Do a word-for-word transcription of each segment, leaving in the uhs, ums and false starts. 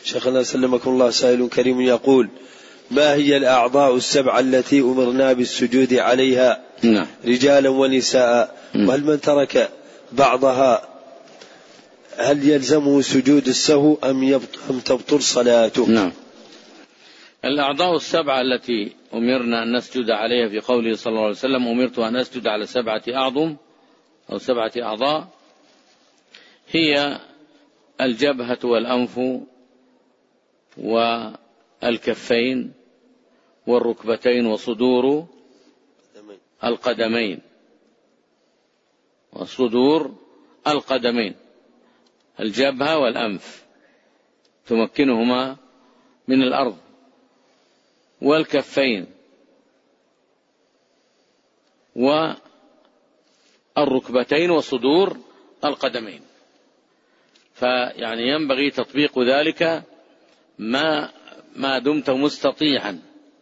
شيخنا سلمكم الله، سائل كريم يقول: ما هي الأعضاء السبعة التي أمرنا بالسجود عليها نعم. رجالا ونساء؟ وهل من ترك بعضها هل يلزمه سجود السهو أم تبطل صلاته؟ نعم. الأعضاء السبعة التي أمرنا أن نسجد عليها في قوله صلى الله عليه وسلم: أمرت أن أسجد على سبعة أعظم أو سبعة أعضاء، هي الجبهة والأنف والكفين والركبتين وصدور القدمين وصدور القدمين. الجبهة والأنف تمكنهما من الأرض، والكفين والركبتين وصدور القدمين. فيعني ينبغي تطبيق ذلك ما ما دمت مستطيعا.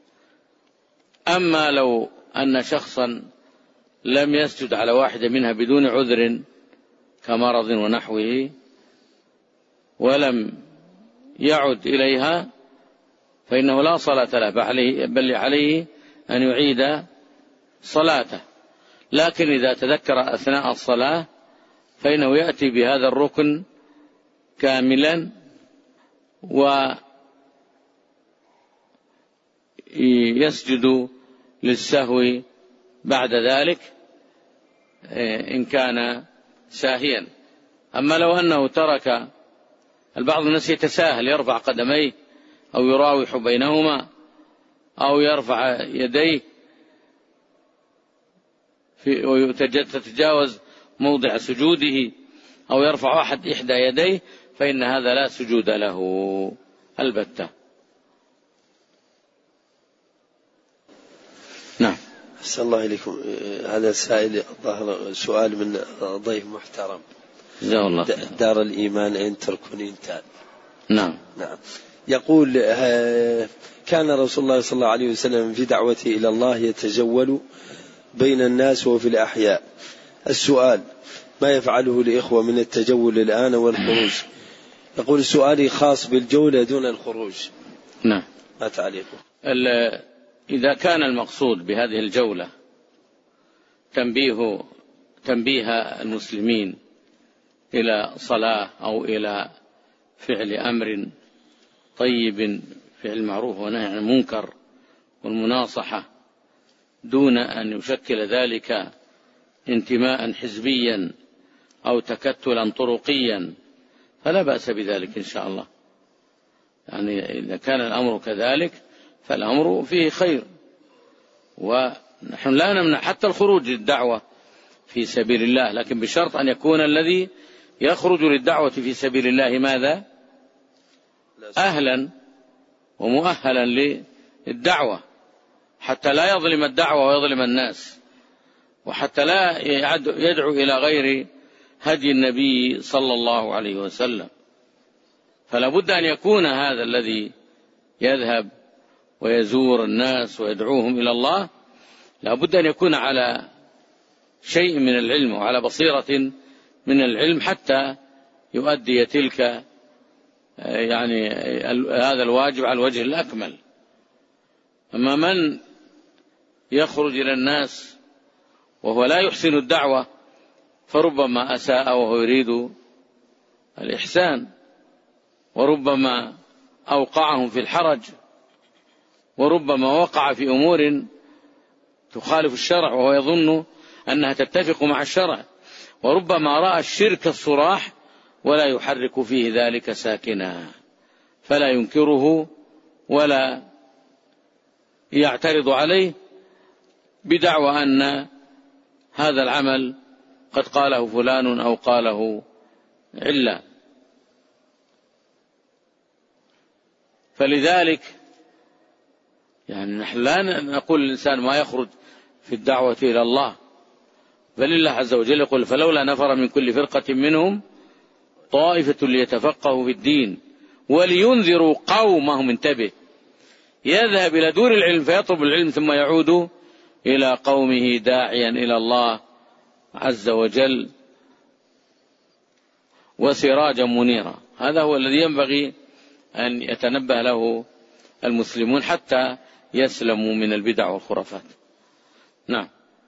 أما لو أن شخصا لم يسجد على واحدة منها بدون عذر كمرض ونحوه ولم يعد إليها فإنه لا صلاة له، بل عليه أن يعيد صلاته. لكن إذا تذكر أثناء الصلاة فإنه يأتي بهذا الركن كاملا ويسجد للسهو بعد ذلك إن كان ساهيا. أما لو أنه ترك، البعض الناس يتساهل، يرفع قدميه أو يراوح بينهما أو يرفع يديه ويتجاوز موضع سجوده أو يرفع أحد إحدى يديه، فإن هذا لا سجود له البتة. نعم. أحسن الله إليكم. هذا السائل ظهر سؤال من ضيف محترم. جزاه الله خير. دار الإيمان أين تركنين تال. نعم. نعم. يقول: كان رسول الله صلى الله عليه وسلم في دعوته إلى الله يتجول بين الناس وفي الأحياء. السؤال: ما يفعله الإخوة من التجول الآن والخروج؟ يقول: سؤالي خاص بالجولة دون الخروج. نعم. ما تعليقه؟ إذا كان المقصود بهذه الجولة تنبيه تنبيه المسلمين إلى صلاة أو إلى فعل أمر طيب، فعل معروف ونهي عن المنكر والمناصحة، دون أن يشكل ذلك انتماء حزبيا أو تكتلا طرقيا، فلا بأس بذلك إن شاء الله. يعني إذا كان الأمر كذلك فالأمر فيه خير، ونحن لا نمنع حتى الخروج للدعوة في سبيل الله، لكن بشرط أن يكون الذي يخرج للدعوة في سبيل الله ماذا؟ أهلا ومؤهلا للدعوة، حتى لا يظلم الدعوة ويظلم الناس، وحتى لا يدعو إلى غير هدي النبي صلى الله عليه وسلم. فلا بد أن يكون هذا الذي يذهب ويزور الناس ويدعوهم إلى الله لا بد أن يكون على شيء من العلم وعلى بصيرة من العلم حتى يؤدي تلك يعني هذا الواجب على الوجه الأكمل. أما من يخرج إلى الناس وهو لا يحسن الدعوة فربما أساء وهو يريد الإحسان، وربما أوقعهم في الحرج، وربما وقع في أمور تخالف الشرع وهو يظن أنها تتفق مع الشرع، وربما رأى الشرك الصراح ولا يحرك فيه ذلك ساكنا، فلا ينكره ولا يعترض عليه بدعوى أن هذا العمل قد قاله فلان أو قاله علان. فلذلك يعني نحن لا نقول الإنسان ما يخرج في الدعوة إلى الله، بل الله عز وجل يقول: فلولا نفر من كل فرقة منهم طائفة ليتفقهوا في الدين ولينذروا قومهم. انتبه، يذهب إلى دور العلم فيطلب العلم ثم يعود إلى قومه داعيا إلى الله عز وجل وسراجا منيرا. هذا هو الذي ينبغي أن يتنبه له المسلمون حتى يسلموا من البدع والخرافات. نعم.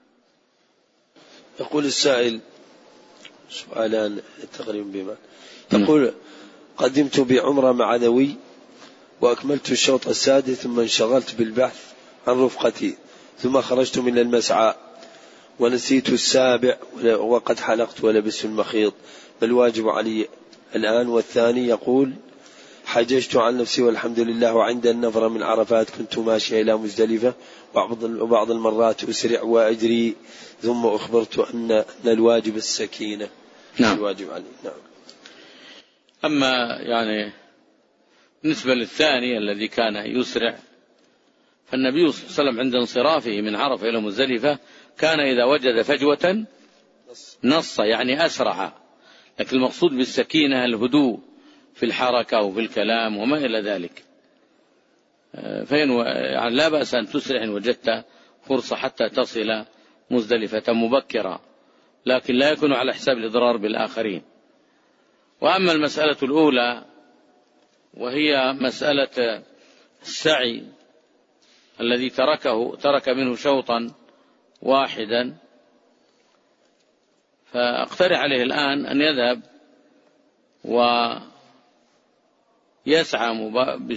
يقول السائل سؤالان تقريبا بما يقول: قدمت بعمرة مع ذوي وأكملت الشوط السادس ثم انشغلت بالبحث عن رفقتي ثم خرجت من المسعى ونسيت السابع وقد حلقت ولبست المخيط، ما الواجب علي الآن؟ والثاني يقول: حججت عن نفسي والحمد لله، وعند النفر من عرفات كنت ماشي إلى مزدلفة وبعض المرات أسرع وأجري ثم أخبرت أن الواجب السكينة. نعم. الواجب علي. نعم. أما يعني بالنسبة للثاني الذي كان يسرع، فالنبي صلى الله عليه وسلم عند انصرافه من عرفة إلى مزدلفة كان إذا وجد فجوة نص، يعني أسرع، لكن المقصود بالسكينة الهدوء في الحركة وفي الكلام وما إلى ذلك. فإن يعني لا بأس أن تسرع إن وجدت فرصة حتى تصل مزدلفة مبكرة، لكن لا يكون على حساب الإضرار بالآخرين. وأما المسألة الأولى وهي مسألة السعي الذي تركه ترك منه شوطا واحدا، فاقترح عليه الآن أن يذهب ويسعى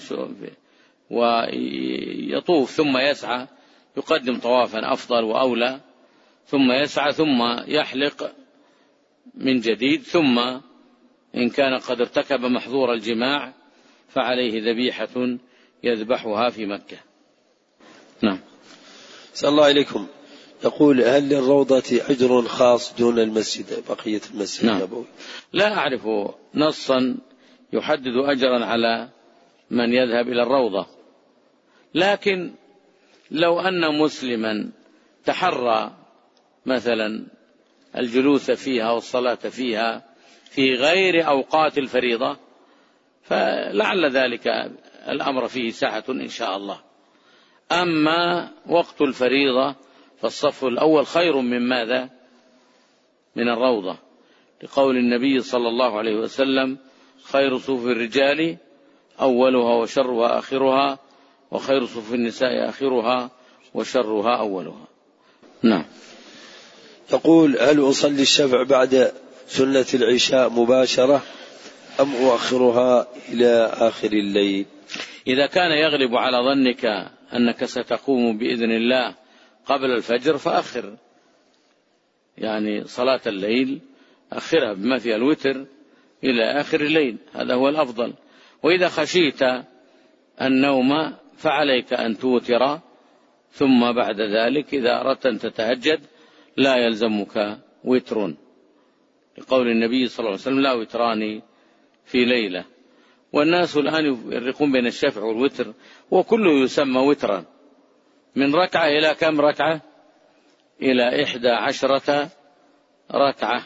ويطوف ثم يسعى، يقدم طوافا أفضل وأولى، ثم يسعى ثم يحلق من جديد، ثم إن كان قد ارتكب محظور الجماع فعليه ذبيحة يذبحها في مكة. نعم. صلى الله عليكم. يقول: هل للروضة أجر خاص دون المسجد بقية المسجد النبوي؟ نعم. لا أعرف نصا يحدد أجرا على من يذهب إلى الروضة، لكن لو أن مسلما تحرى مثلا الجلوس فيها والصلاة فيها في غير أوقات الفريضة فلعل ذلك الأمر فيه سعة إن شاء الله. أما وقت الفريضة فالصف الأول خير من ماذا؟ من الروضة، لقول النبي صلى الله عليه وسلم: خير صفوف الرجال أولها وشرها آخرها، وخير صفوف النساء آخرها وشرها أولها. نعم. يقول: هل أصلي الشفع بعد سنة العشاء مباشرة أم أؤخرها إلى آخر الليل؟ إذا كان يغلب على ظنك أنك ستقوم بإذن الله قبل الفجر فأخر، يعني صلاة الليل أخرها بما فيها الوتر إلى آخر الليل، هذا هو الأفضل. وإذا خشيت النوم فعليك أن توتر، ثم بعد ذلك إذا أردت أن تتهجد لا يلزمك وتر، لقول النبي صلى الله عليه وسلم: لا وتران في ليلة. والناس الآن يفرقون بين الشفع والوتر وكله يسمى وترا، من ركعة إلى كم ركعة؟ إلى إحدى عشرة ركعة،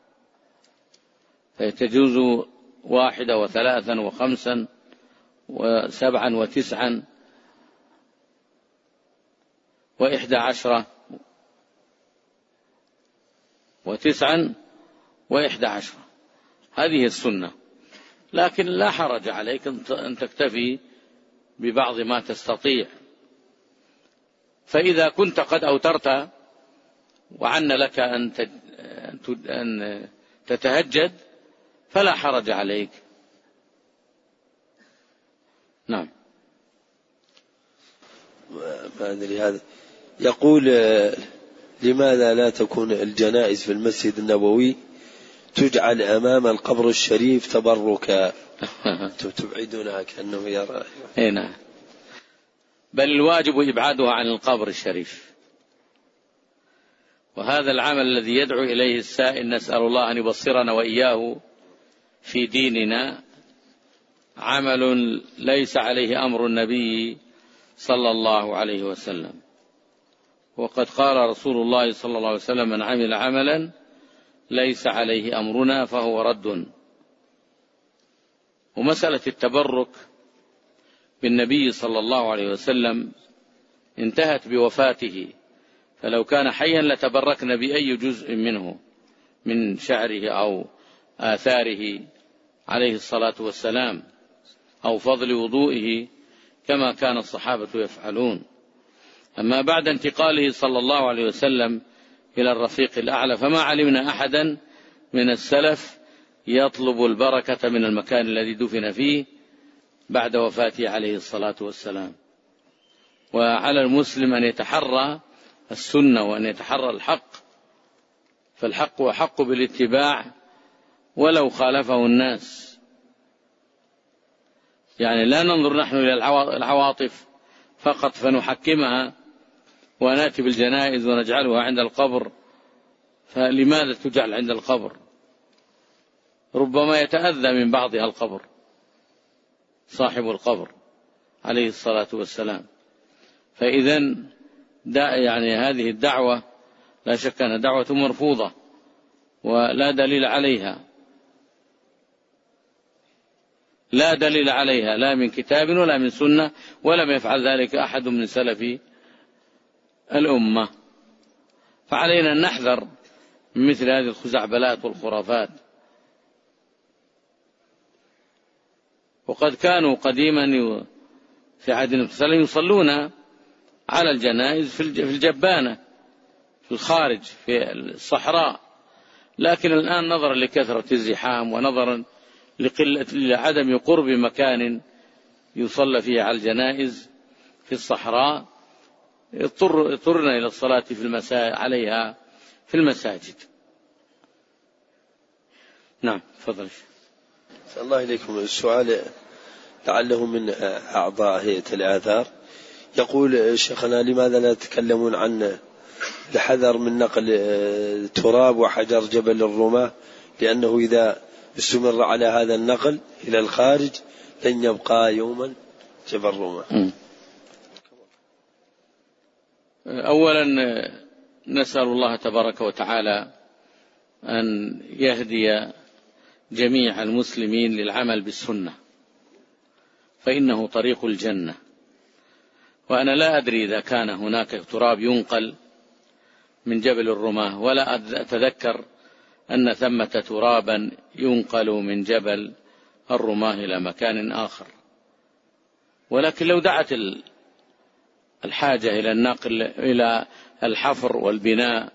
فتجوز واحدة وثلاثا وخمسا وسبعا وتسعا وإحدى عشرة وتسعا وإحدى عشرة، هذه السنة. لكن لا حرج عليك أن تكتفي ببعض ما تستطيع، فإذا كنت قد أوترت وعن لك أن تتهجد فلا حرج عليك. نعم. ما أدري هذا. يقول: لماذا لا تكون الجنائز في المسجد النبوي تجعل أمام القبر الشريف تبركا؟ تبعدونها كأنه يرى. نعم، بل الواجب إبعادها عن القبر الشريف، وهذا العمل الذي يدعو إليه السائل نسأل الله أن يبصرنا وإياه في ديننا عمل ليس عليه أمر النبي صلى الله عليه وسلم. وقد قال رسول الله صلى الله عليه وسلم: من عمل عملا ليس عليه أمرنا فهو رد. ومسألة التبرك بالنبي صلى الله عليه وسلم انتهت بوفاته، فلو كان حيا لتبركنا بأي جزء منه من شعره أو آثاره عليه الصلاة والسلام. أو فضل وضوئه كما كان الصحابة يفعلون. أما بعد انتقاله صلى الله عليه وسلم إلى الرفيق الأعلى فما علمنا أحدا من السلف يطلب البركة من المكان الذي دفن فيه بعد وفاته عليه الصلاة والسلام. وعلى المسلم أن يتحرى السنة وأن يتحرى الحق، فالحق أحق بالاتباع ولو خالفه الناس. يعني لا ننظر نحن إلى العواطف فقط فنحكمها ونأتي بالجنائز ونجعلها عند القبر. فلماذا تجعل عند القبر؟ ربما يتأذى من بعضها القبر صاحب القبر عليه الصلاة والسلام. فإذن يعني هذه الدعوة لا شك أنها دعوة مرفوضة ولا دليل عليها، لا دليل عليها لا من كتاب ولا من سنة، ولم يفعل ذلك أحد من سلف الأمة. فعلينا أن نحذر من مثل هذه الخزعبلات والخرافات. وقد كانوا قديما في عهد النبي صلى الله عليه وسلم يصلون على الجنائز في الجبانة في الخارج في الصحراء، لكن الآن نظرا لكثرة الزحام ونظرا لقلة لعدم قرب مكان يصلى فيه على الجنائز في الصحراء اضطر اضطرنا إلى الصلاة في المساجد عليها في المساجد. نعم تفضل. صلى الله إليكم. السؤال لعله من أعضاء هيئة الآثار، يقول شيخنا لماذا لا تتكلمون عن الحذر من نقل تراب وحجر جبل الرماة، لأنه إذا استمر على هذا النقل إلى الخارج لن يبقى يوما جبل الرماة. أولا نسأل الله تبارك وتعالى أن يهدي جميع المسلمين للعمل بالسنة، فإنه طريق الجنة. وأنا لا أدري إذا كان هناك تراب ينقل من جبل الرماة، ولا أتذكر أن ثمة ترابا ينقل من جبل الرماة إلى مكان آخر. ولكن لو دعت الحاجة إلى النقل إلى الحفر والبناء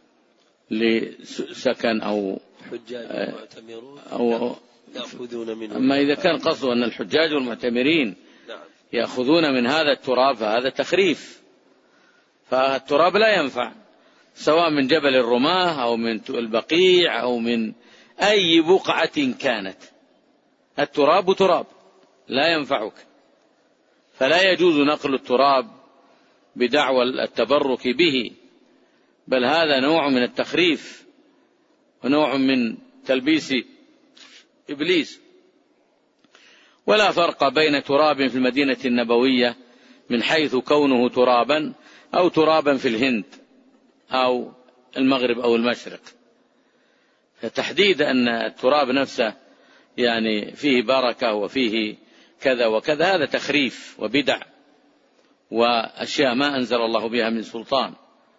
لسكن أو حجاج المعتمرون أو يأخذون منه. أما إذا كان قصده أن الحجاج والمعتمرين يأخذون من هذا التراب فهذا تخريف، فالتراب لا ينفع سواء من جبل الرماة أو من البقيع أو من أي بقعة كانت، التراب تراب لا ينفعك. فلا يجوز نقل التراب بدعوى التبرك به، بل هذا نوع من التخريف ونوع من تلبيس إبليس. ولا فرق بين تراب في المدينة النبوية من حيث كونه ترابا أو ترابا في الهند أو المغرب أو المشرق. فتحديد أن التراب نفسه يعني فيه بركة وفيه كذا وكذا هذا تخريف وبدع وأشياء ما أنزل الله بها من سلطان.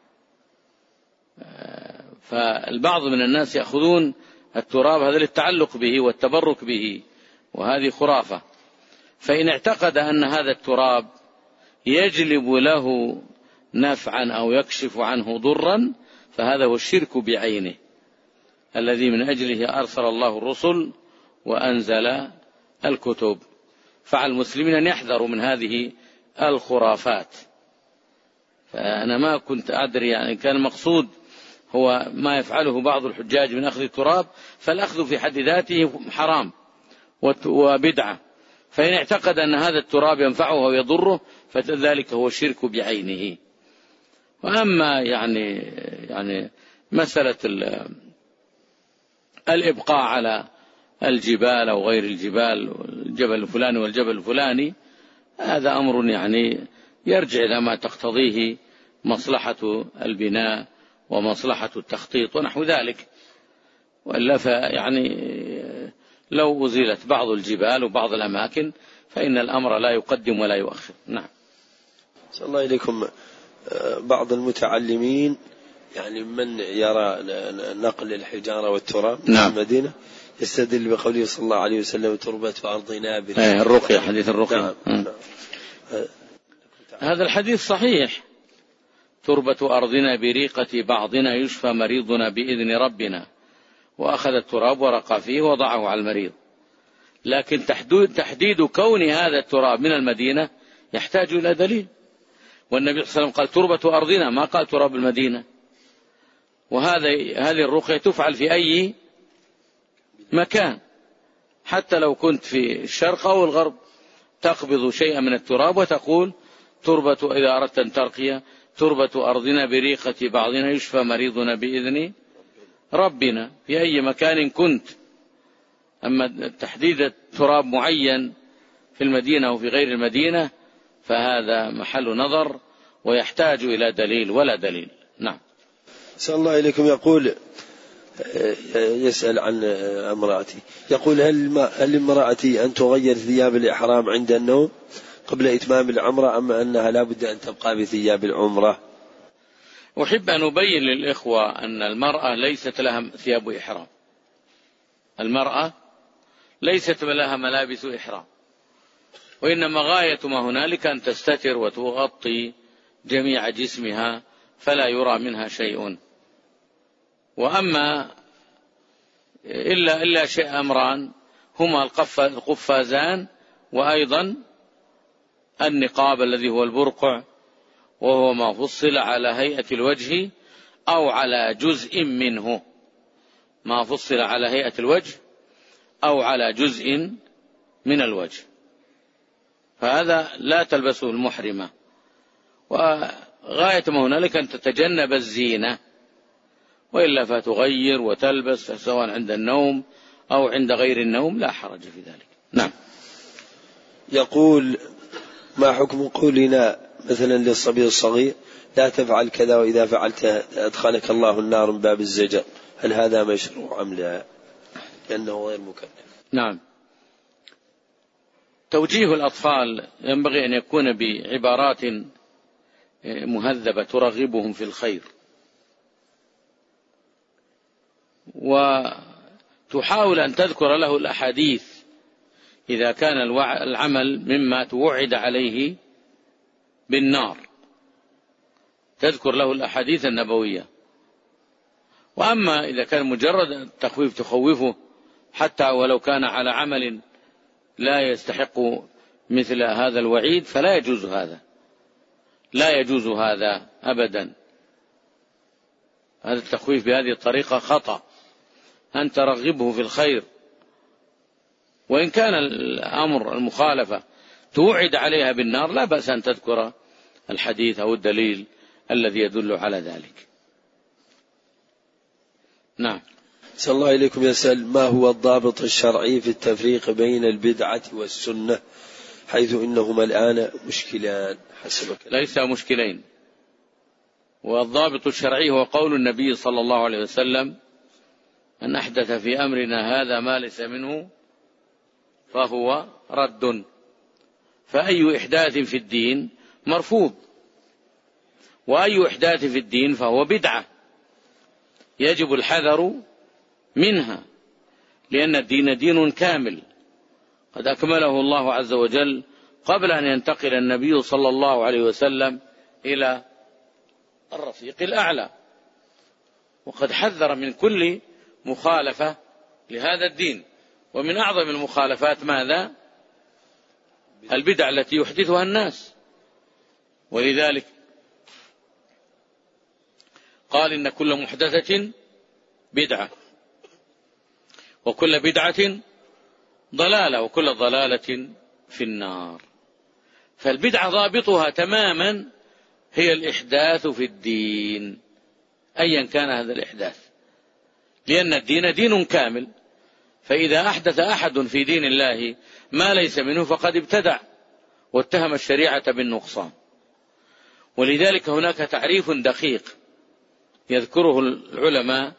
فالبعض من الناس يأخذون التراب هذا للتعلق به والتبرك به، وهذه خرافة. فإن اعتقد أن هذا التراب يجلب له نفعا أو يكشف عنه ضرا فهذا هو الشرك بعينه الذي من أجله أرسل الله الرسل وأنزل الكتب. فعلى المسلمين أن يحذروا من هذه الخرافات. فأنا ما كنت أدري يعني كان المقصود هو ما يفعله بعض الحجاج من أخذ التراب، فالأخذ في حد ذاته حرام وبدعة. فإن اعتقد أن هذا التراب ينفعه ويضره فذلك هو الشرك بعينه. وأما يعني يعني مسألة الإبقاء على الجبال أو غير الجبال، الجبل الفلاني والجبل الفلاني، هذا أمر يعني يرجع إلى ما تقتضيه مصلحة البناء ومصلحة التخطيط ونحو ذلك. وإلا فيعني لو أزيلت بعض الجبال وبعض الأماكن فإن الأمر لا يقدم ولا يؤخر. نعم. صلى الله إليكم. بعض المتعلمين يعني من يرى نقل الحجارة والتراب من نعم. المدينة يستدل بقوله صلى الله عليه وسلم تربة أرضنا بالرقية. الرقية، حديث الرقية. نعم. هذا الحديث صحيح. تربة أرضنا بريقة بعضنا يشفى مريضنا بإذن ربنا، وأخذ التراب ورقى فيه وضعه على المريض. لكن تحديد كون هذا التراب من المدينة يحتاج إلى دليل، والنبي صلى الله عليه وسلم قال تربة أرضنا، ما قال تراب المدينة. وهذا هذه الرقية تفعل في أي مكان، حتى لو كنت في الشرق أو الغرب، تقبض شيئا من التراب وتقول تربة، إذا أردت أن ترقي تربة أرضنا بريقة بعضنا يشفى مريضنا بإذن ربنا، في أي مكان كنت. أما تحديد التراب معين في المدينة وفي غير المدينة فهذا محل نظر ويحتاج إلى دليل ولا دليل. نعم. صلى الله إليكم. يقول يسأل عن امرأتي، يقول هل هل امرأتي أن تغير ثياب الإحرام عند النوم قبل إتمام العمرة، أم أنها لا بد أن تبقى بثياب العمرة؟ أحب أن أبين للإخوة أن المرأة ليست لها ثياب إحرام، المرأة ليست لها ملابس إحرام، وإنما غاية ما هنالك أن تستتر وتغطي جميع جسمها فلا يرى منها شيء. وأما إلا, إلا شيء أمران هما القفازان، وأيضا النقاب الذي هو البرقع، وهو ما فصل على هيئة الوجه أو على جزء منه، ما فصل على هيئة الوجه أو على جزء من الوجه، فهذا لا تلبسه المحرمة. وغاية ما هنالك أن تتجنب الزينة، وإلا فتغير وتلبس سواء عند النوم أو عند غير النوم، لا حرج في ذلك. نعم. يقول ما حكم قولنا مثلا للصبي الصغير لا تفعل كذا وإذا فعلت أدخلك الله النار من باب الزجر، هل هذا مشروع أم لا؟ لأنه غير مكلف. نعم. توجيه الأطفال ينبغي أن يكون بعبارات مهذبة ترغبهم في الخير، وتحاول أن تذكر له الأحاديث إذا كان العمل مما توعد عليه بالنار، تذكر له الأحاديث النبوية. وأما إذا كان مجرد التخويف تخوفه حتى ولو كان على عمل لا يستحق مثل هذا الوعيد فلا يجوز هذا، لا يجوز هذا أبدا. هذا التخويف بهذه الطريقة خطأ، أن ترغبه في الخير، وإن كان الأمر المخالفة توعد عليها بالنار لا بأس أن تذكر الحديث أو الدليل الذي يدل على ذلك. نعم. صلى الله إليكم. يسأل ما هو الضابط الشرعي في التفريق بين البدعة والسنة، حيث إنهما الآن مشكلان حسب كلام. ليس مشكلين، والضابط الشرعي هو قول النبي صلى الله عليه وسلم من أحدث في أمرنا هذا ما ليس منه فهو رد. فأي إحداث في الدين مرفوض، وأي إحداث في الدين فهو بدعة يجب الحذر منها، لأن الدين دين كامل قد أكمله الله عز وجل قبل أن ينتقل النبي صلى الله عليه وسلم إلى الرفيق الأعلى، وقد حذر من كل مخالفة لهذا الدين. ومن أعظم المخالفات ماذا؟ البدع التي يحدثها الناس. ولذلك قال إن كل محدثة بدعة، وكل بدعة ضلالة، وكل ضلالة في النار. فالبدعة ضابطها تماما هي الإحداث في الدين أيا كان هذا الإحداث، لأن الدين دين كامل، فإذا أحدث أحد في دين الله ما ليس منه فقد ابتدع واتهم الشريعة بالنقصان. ولذلك هناك تعريف دقيق يذكره العلماء،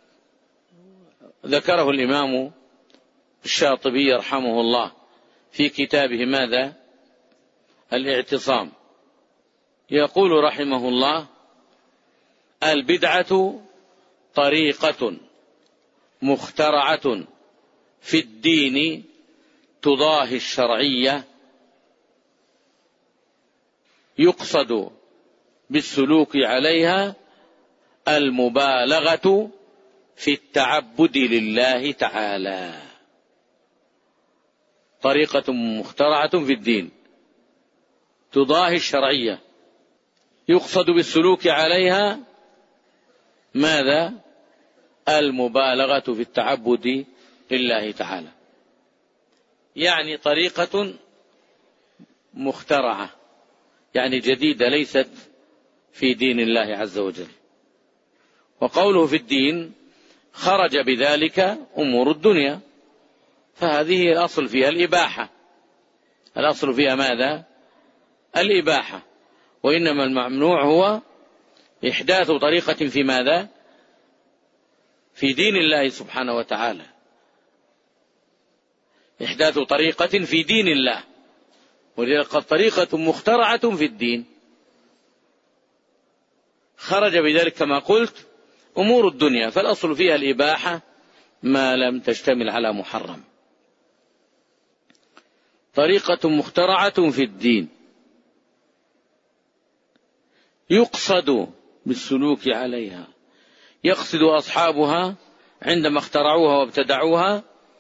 ذكره الإمام الشاطبي رحمه الله في كتابه ماذا؟ الاعتصام. يقول رحمه الله البدعة طريقة مخترعة في الدين تضاهي الشرعية يقصد بالسلوك عليها المبالغة في التعبد لله تعالى. طريقة مخترعة في الدين تضاهي الشرعية يقصد بالسلوك عليها ماذا؟ المبالغة في التعبد لله تعالى، يعني طريقة مخترعة، يعني جديدة ليست في دين الله عز وجل. وقوله في الدين خرج بذلك أمور الدنيا، فهذه الأصل فيها الإباحة، الأصل فيها ماذا؟ الإباحة. وإنما الممنوع هو إحداث طريقة في ماذا؟ في دين الله سبحانه وتعالى، إحداث طريقة في دين الله، ولذلك طريقة مخترعة في الدين خرج بذلك كما قلت أمور الدنيا، فالأصل فيها الإباحة ما لم تشتمل على محرم. طريقة مخترعة في الدين يقصد بالسلوك عليها، يقصد أصحابها عندما اخترعوها وابتدعوها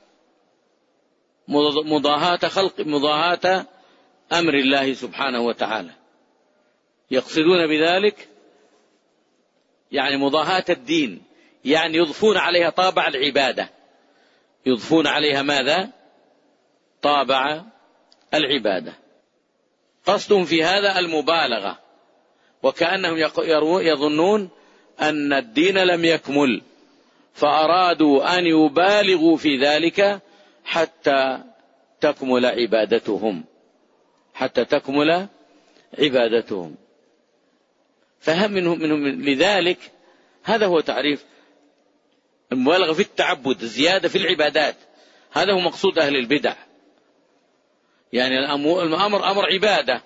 مضاهاة خلق مضاهاة أمر الله سبحانه وتعالى، يقصدون بذلك يعني مضاهاة الدين، يعني يضفون عليها طابع العبادة، يضفون عليها ماذا؟ طابع العبادة. قصدهم في هذا المبالغة، وكأنهم يظنون أن الدين لم يكمل، فأرادوا أن يبالغوا في ذلك حتى تكمل عبادتهم، حتى تكمل عبادتهم. فهم منهم, منهم لذلك هذا هو تعريف المبالغة في التعبد، الزيادة في العبادات، هذا هو مقصود أهل البدع. يعني الأمر أمر عبادة،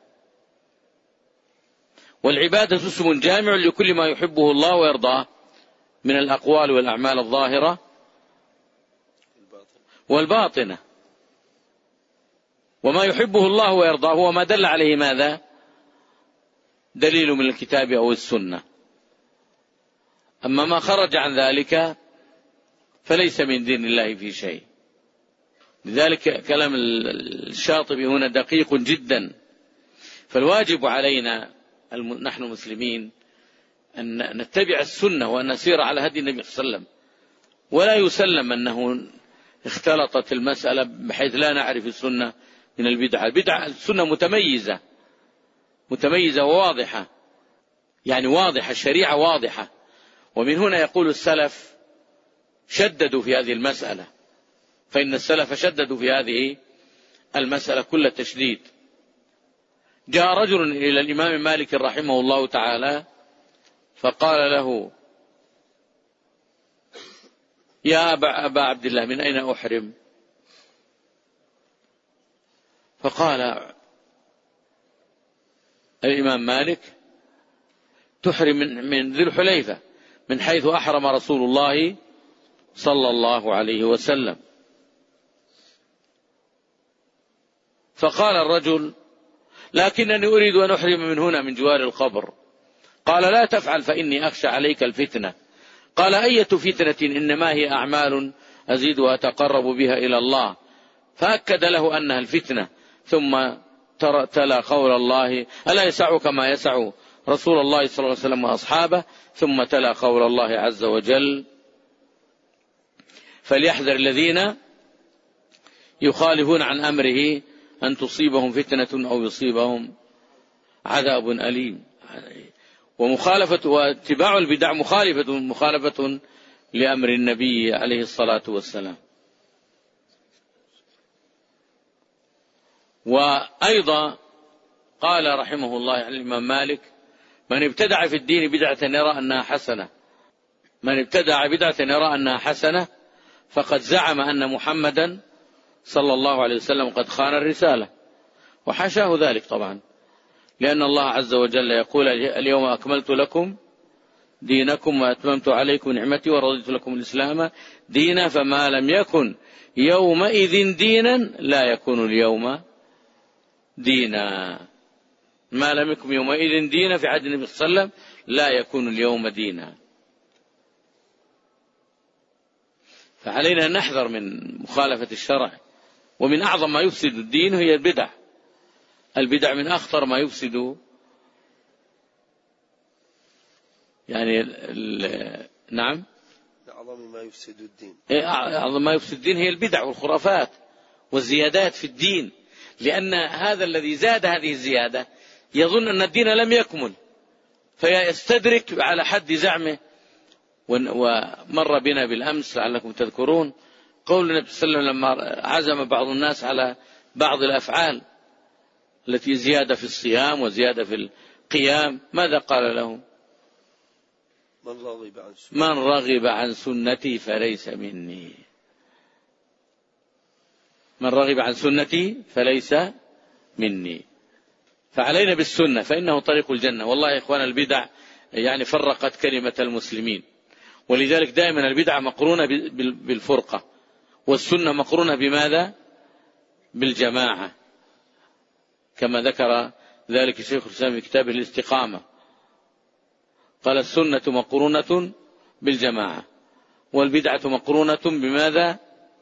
والعبادة اسم جامع لكل ما يحبه الله ويرضاه من الأقوال والأعمال الظاهرة والباطنة. وما يحبه الله ويرضاه هو ما دل عليه ماذا؟ دليل من الكتاب أو السنة. أما ما خرج عن ذلك فليس من دين الله في شيء. لذلك كلام الشاطبي هنا دقيق جدا. فالواجب علينا نحن مسلمين أن نتبع السنة وأن نسير على هدي النبي صلى الله عليه وسلم، ولا يسلم أنه اختلطت المسألة بحيث لا نعرف السنة من البدعة. البدعة السنة متميزة متميزة وواضحة، يعني واضحة، الشريعة واضحة. ومن هنا يقول السلف شددوا في هذه المسألة، فإن السلف شددوا في هذه المسألة كل التشديد. جاء رجل إلى الإمام مالك رحمه الله تعالى فقال له: يا أبا, أبا عبد الله، من أين أحرم؟ فقال الإمام مالك: تحرم من, من ذي الحليفة، من حيث أحرم رسول الله صلى الله عليه وسلم. فقال الرجل: لكنني أريد أن أحرم من هنا من جوار القبر. قال: لا تفعل فإني أخشى عليك الفتنة. قال: أية فتنة؟ إنما هي أعمال أزيد وأتقرب بها إلى الله. فأكد له أنها الفتنة، ثم تلا قول الله: ألا يسعك ما يسع رسول الله صلى الله عليه وسلم وأصحابه. ثم تلا قول الله عز وجل: فليحذر الذين يخالفون عن أمره أن تصيبهم فتنة أو يصيبهم عذاب أليم. ومخالفة واتباع البدع مخالفة مخالفة لأمر النبي عليه الصلاة والسلام. وأيضا قال رحمه الله عن الإمام مالك: من ابتدع في الدين بدعة يرى أنها حسنة من ابتدع بدعة يرى أنها حسنة فقد زعم أن محمدا صلى الله عليه وسلم قد خان الرسالة. وحاشاه ذلك طبعا، لأن الله عز وجل يقول: اليوم أكملت لكم دينكم وأتممت عليكم نعمتي ورضيت لكم الإسلام دينا فما لم يكن يومئذ دينا لا يكون اليوم دينا. ما لم يكن يومئذ دينا في عهد النبي صلى الله عليه وسلم لا يكون اليوم دينا. فعلينا أن نحذر من مخالفة الشرع. ومن أعظم ما يفسد الدين هي البدع. البدع من أخطر ما يفسد يعني ال... نعم أعظم ما يفسد الدين أعظم ما يفسد الدين هي البدع والخرافات والزيادات في الدين، لأن هذا الذي زاد هذه الزيادة يظن أن الدين لم يكمل فيستدرك على حد زعمه. ومر بنا بالأمس لعلكم تذكرون قول النبي صلى الله عليه وسلم لما عزم بعض الناس على بعض الأفعال التي زيادة في الصيام وزيادة في القيام، ماذا قال لهم؟ من رغب عن سنتي, من رغب عن سنتي فليس مني. من رغب عن سنتي فليس مني. فعلينا بالسنة فإنه طريق الجنة. والله يا إخوان البدع يعني فرقت كلمة المسلمين، ولذلك دائما البدعة مقرونة بالفرقة والسنة مقرونة بماذا؟ بالجماعة، كما ذكر ذلك شيخ الإسلام في كتابه الاستقامة، قال السنة مقرونة بالجماعة والبدعة مقرونة بماذا؟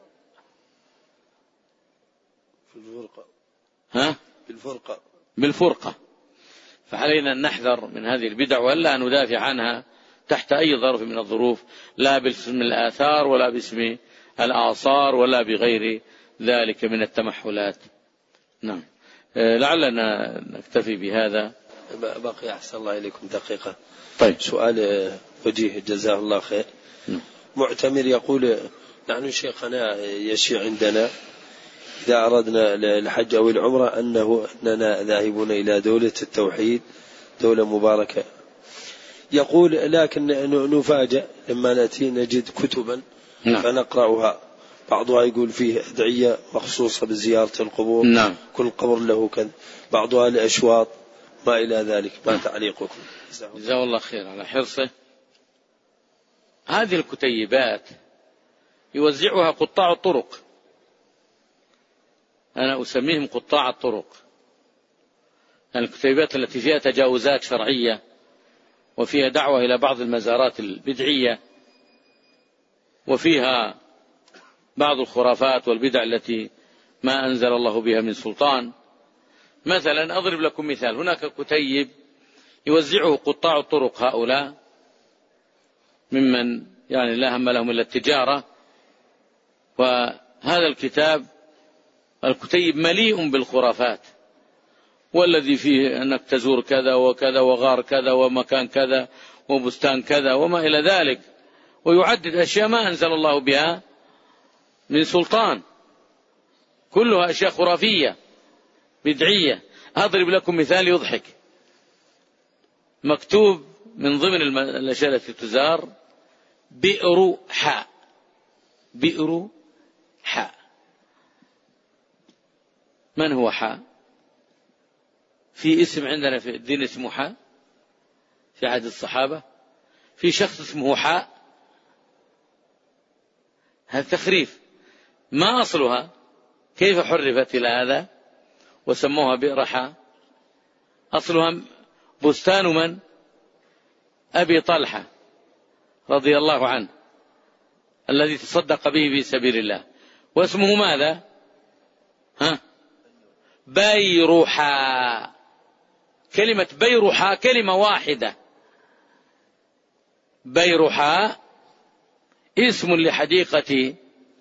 بالفرقة. ها؟ بالفرقة. بالفرقة. فعلينا أن نحذر من هذه البدع ولا ندافع عنها تحت أي ظرف من الظروف، لا باسم الآثار ولا باسم الآثار ولا بغير ذلك من التمحلات. نعم. لعلنا نكتفي بهذا. بقي أحسن الله إليكم دقيقة. طيب. سؤال وجيه جزاه الله خير. نعم. معتمر يقول نحن شيخنا يشيع عندنا إذا أردنا الحج أو العمرة أنه أننا ذاهبون إلى دولة التوحيد، دولة مباركة. يقول لكن نفاجأ لما نأتي نجد كتبا نعم. فنقرأها، بعضها يقول فيه أدعية مخصوصة بزيارة القبور، نعم. كل قبر له كذا، بعضها لأشواط ما إلى ذلك. ما تعليقكم؟ جزاه الله خير على حرصه. هذه الكتيبات يوزعها قطاع الطرق، أنا أسميهم قطاع الطرق، الكتيبات التي فيها تجاوزات شرعية وفيها دعوة إلى بعض المزارات البدعية وفيها بعض الخرافات والبدع التي ما أنزل الله بها من سلطان. مثلا أضرب لكم مثال، هناك كتيب يوزعه قطاع الطرق هؤلاء ممن يعني لا هم لهم إلا التجارة، وهذا الكتاب الكتيب مليء بالخرافات، والذي فيه أنك تزور كذا وكذا وغار كذا ومكان كذا وبستان كذا وما إلى ذلك، ويعدد أشياء ما أنزل الله بها من سلطان، كلها أشياء خرافية بدعية. أضرب لكم مثال يضحك، مكتوب من ضمن الأشياء التي تزار بئر حاء، بئر حاء. من هو حاء؟ في اسم عندنا في الدين اسمه حاء في عهد الصحابة؟ في شخص اسمه حاء؟ هذا تخريف. ما أصلها؟ كيف حرفت إلى هذا وسموها بئر حاء؟ أصلها بستان من؟ أبي طلحة رضي الله عنه الذي تصدق به في سبيل الله، واسمه ماذا؟ ها؟ بيرحاء. كلمة بيرحاء كلمة واحدة، بيرحاء اسم لحديقة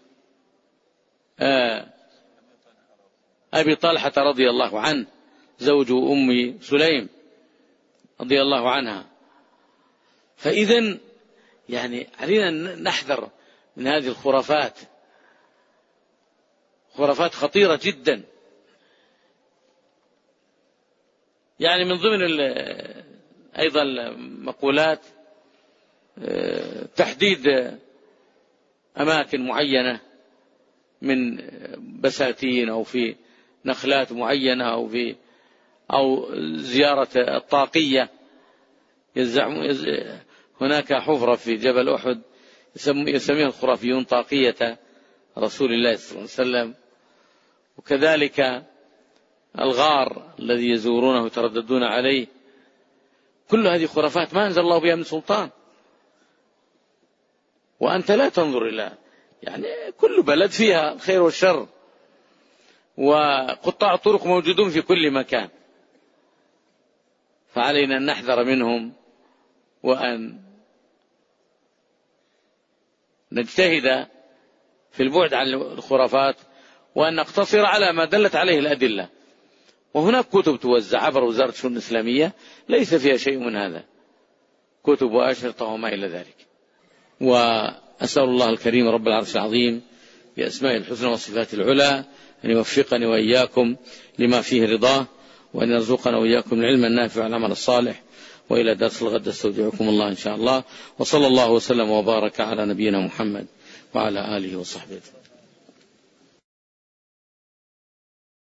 أبي طلحة رضي الله عنه زوج أم سليم رضي الله عنها. فإذن يعني علينا نحذر من هذه الخرافات، خرافات خطيرة جدا. يعني من ضمن أيضا المقولات تحديد أماكن معينة من بساتين أو في نخلات معينة أو في أو زيارة الطاقية. هناك حفرة في جبل أحد يسميها الخرافيون طاقية رسول الله صلى الله عليه وسلم، وكذلك الغار الذي يزورونه ويترددون عليه. كل هذه خرافات ما أنزل الله بها من سلطان، وأنت لا تنظر إلى يعني كل بلد فيها الخير والشر، وقطاع الطرق موجودون في كل مكان، فعلينا أن نحذر منهم وأن نجتهد في البعد عن الخرافات، وأن نقتصر على ما دلت عليه الأدلة. وهناك كتب توزع عبر وزارة الشؤون الإسلامية ليس فيها شيء من هذا، كتب وأشرطة وما إلى ذلك. وأسأل الله الكريم رب العرش العظيم بأسماء الحسنى وصفات العلى أن يوفقني وإياكم لما فيه رضاه، وأن يرزقنا وإياكم العلم النافع والعمل الصالح. وإلى درس الغد استودعكم الله إن شاء الله، وصلى الله وسلم وبارك على نبينا محمد وعلى آله وصحبه.